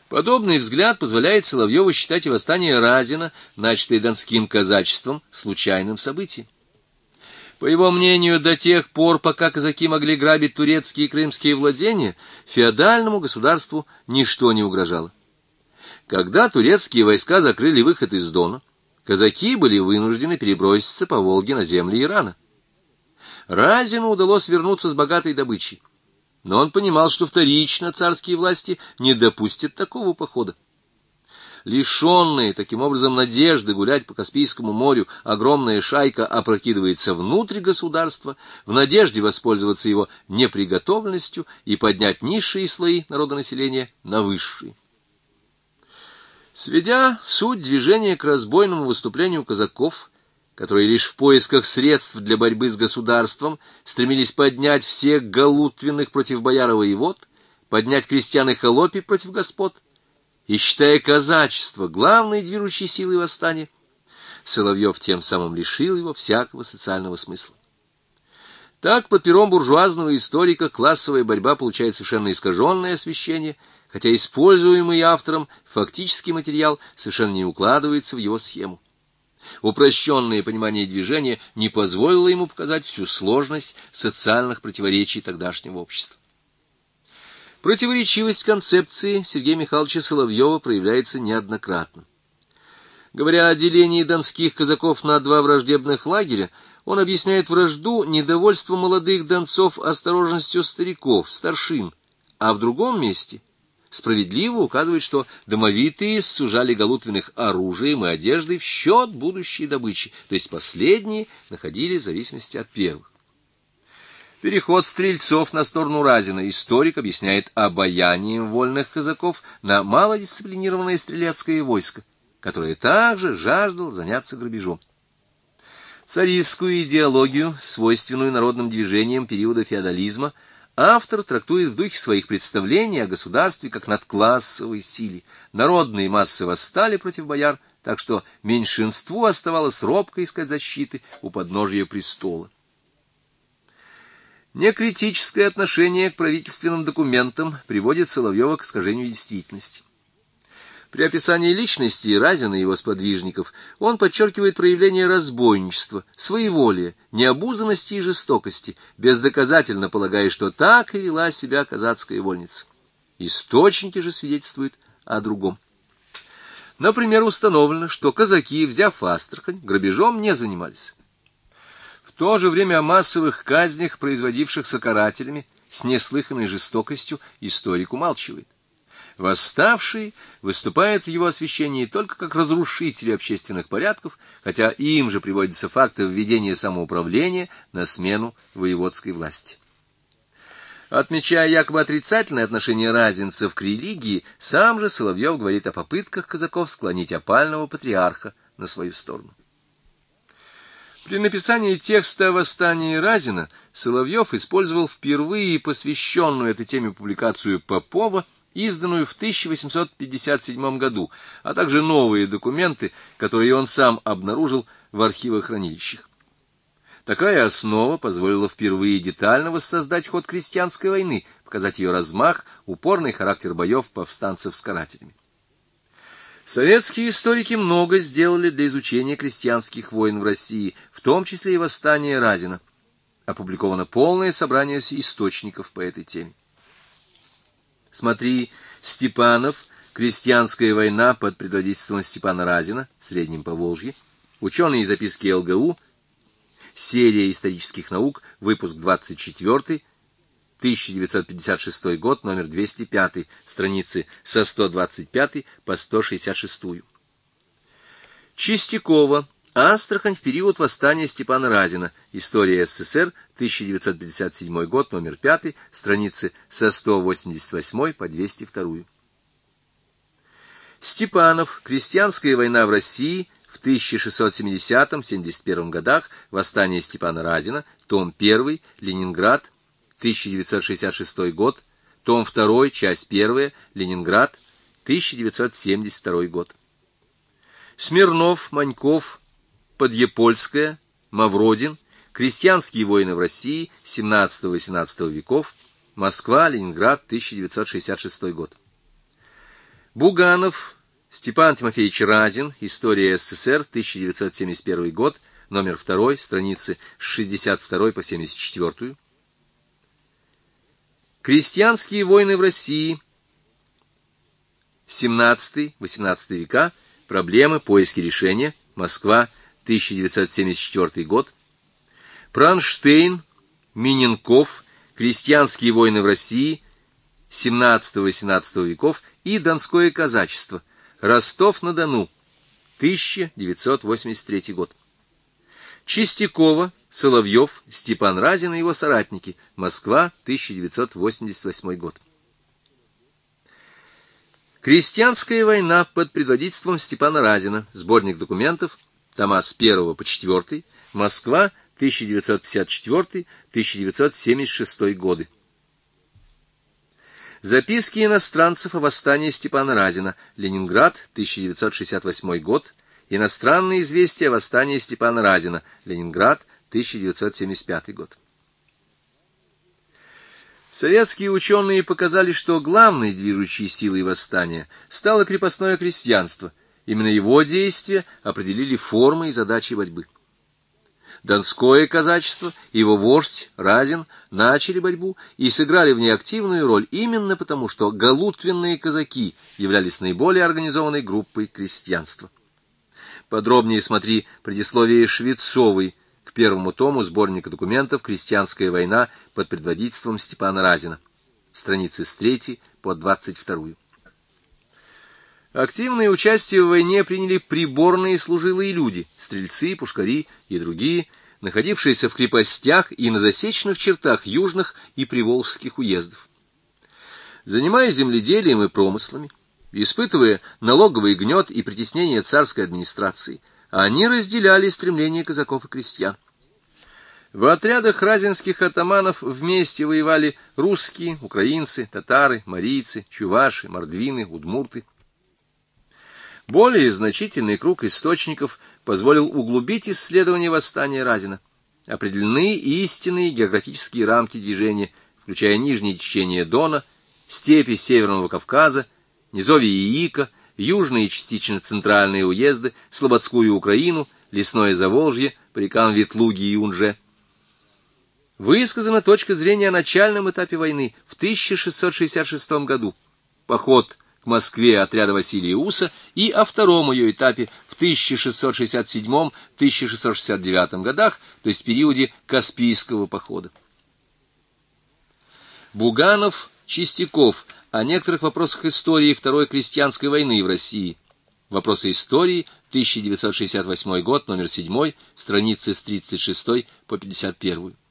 Подобный взгляд позволяет Соловьеву считать и восстание Разина, начатое донским казачеством, случайным событием. По его мнению, до тех пор, пока казаки могли грабить турецкие и крымские владения, феодальному государству ничто не угрожало. Когда турецкие войска закрыли выход из Дона, казаки были вынуждены переброситься по Волге на земли Ирана. Разину удалось вернуться с богатой добычей, но он понимал, что вторично царские власти не допустят такого похода. Лишенная таким образом надежды гулять по Каспийскому морю, огромная шайка опрокидывается внутрь государства в надежде воспользоваться его неприготовленностью и поднять низшие слои народонаселения на высшие. Сведя суть движения к разбойному выступлению казаков, которые лишь в поисках средств для борьбы с государством стремились поднять всех галутвенных против бояр и воевод, поднять крестьян и холопий против господ, и считая казачество главной движущей силой восстания, Соловьев тем самым лишил его всякого социального смысла. Так, под пером буржуазного историка классовая борьба получает совершенно искаженное освещение, хотя используемый автором фактический материал совершенно не укладывается в его схему. Упрощенное понимание движения не позволило ему показать всю сложность социальных противоречий тогдашнего общества. Противоречивость концепции Сергея Михайловича Соловьева проявляется неоднократно. Говоря о делении донских казаков на два враждебных лагеря, он объясняет вражду недовольством молодых донцов осторожностью стариков, старшин, а в другом месте справедливо указывает, что домовитые сужали галутвенных оружием и одеждой в счет будущей добычи, то есть последние находили в зависимости от первых. Переход стрельцов на сторону Разина историк объясняет обаянием вольных казаков на малодисциплинированное стрелецкое войско, которое также жаждало заняться грабежом. Царистскую идеологию, свойственную народным движениям периода феодализма, автор трактует в духе своих представлений о государстве как надклассовой силе. Народные массы восстали против бояр, так что меньшинству оставалось робко искать защиты у подножия престола. Некритическое отношение к правительственным документам приводит Соловьева к искажению действительности. При описании личности Разина и его сподвижников он подчеркивает проявление разбойничества, своеволия, необузданности и жестокости, бездоказательно полагая, что так и вела себя казацкая вольница. Источники же свидетельствуют о другом. Например, установлено, что казаки, взяв Астрахань, грабежом не занимались. В то же время о массовых казнях, производившихся карателями, с неслыханной жестокостью, историк умалчивает. Восставшие выступают в его освещении только как разрушители общественных порядков, хотя им же приводятся факты введения самоуправления на смену воеводской власти. Отмечая якобы отрицательное отношение разинцев к религии, сам же Соловьев говорит о попытках казаков склонить опального патриарха на свою сторону. При написании текста о восстании Разина Соловьев использовал впервые посвященную этой теме публикацию Попова, изданную в 1857 году, а также новые документы, которые он сам обнаружил в архивохранилищах. Такая основа позволила впервые детально воссоздать ход крестьянской войны, показать ее размах, упорный характер боев повстанцев с карателями. Советские историки много сделали для изучения крестьянских войн в России, в том числе и восстания Разина. Опубликовано полное собрание источников по этой теме. Смотри Степанов, «Крестьянская война под предводительством Степана Разина» в Среднем Поволжье, ученые записки ЛГУ, серия исторических наук, выпуск 24, 1956 год, номер 205, страницы со 125 по 166. Чистякова, «Астрахань в период восстания Степана Разина. История СССР. 1957 год, номер 5, страницы со 188 по 202. Степанов. Крестьянская война в России в 1670-71 годах. Восстание Степана Разина. Том 1. Ленинград. 1966 год. Том 2. Часть 1. Ленинград. 1972 год. Смирнов, Маньков, Подъепольская, Мавродин. Крестьянские войны в России 17-18 веков. Москва, Ленинград, 1966 год. Буганов Степан Тимофеевич Разин. История СССР, 1971 год, номер 2, страницы с 62 по 74. Крестьянские войны в России. 17-18 века. Проблемы, поиски решения. Москва, 1974 год. Пронштейн, Миненков. Крестьянские войны в России. 17-18 веков и Донское казачество. Ростов-на-Дону, 1983 год. Чистякова, Соловьев, Степан Разин и его соратники. Москва, 1988 год. Крестьянская война под предводительством Степана Разина. Сборник документов, тома с 1 по 4. Москва, 1954-1976 годы. Записки иностранцев о восстании Степана Разина. Ленинград, 1968 год. Иностранные известия о восстании Степана Разина. Ленинград, 1975 год. Советские ученые показали, что главной движущей силой восстания стало крепостное крестьянство. Именно его действия определили формы и задачи борьбы. Донское казачество и его вождь Разин начали борьбу и сыграли в ней активную роль именно потому, что галутвенные казаки являлись наиболее организованной группой крестьянства. Подробнее смотри предисловие Швецовой к первому тому сборника документов «Крестьянская война» под предводительством Степана Разина. Страницы с 3 по 22. Активное участие в войне приняли приборные служилые люди, стрельцы, пушкари и другие, находившиеся в крепостях и на засечных чертах южных и приволжских уездов. Занимаясь земледелием и промыслами, испытывая налоговый гнет и притеснение царской администрации, они разделяли стремления казаков и крестьян. В отрядах разинских атаманов вместе воевали русские, украинцы, татары, марийцы, чуваши, мордвины, удмурты. Более значительный круг источников позволил углубить исследование восстания Разина. Определены истинные географические рамки движения, включая нижнее течение Дона, степи Северного Кавказа, низовье Яика, южные и частично центральные уезды, Слободскую Украину, лесное Заволжье, по рекам Ветлуги и Унже. Высказана точка зрения о начальном этапе войны в 1666 году, поход к Москве отряда Василия Уса, и о втором ее этапе в 1667-1669 годах, то есть в периоде Каспийского похода. Буганов, Чистяков о некоторых вопросах истории Второй крестьянской войны в России. Вопросы истории, 1968 год, номер 7, страницы с 36 по 51.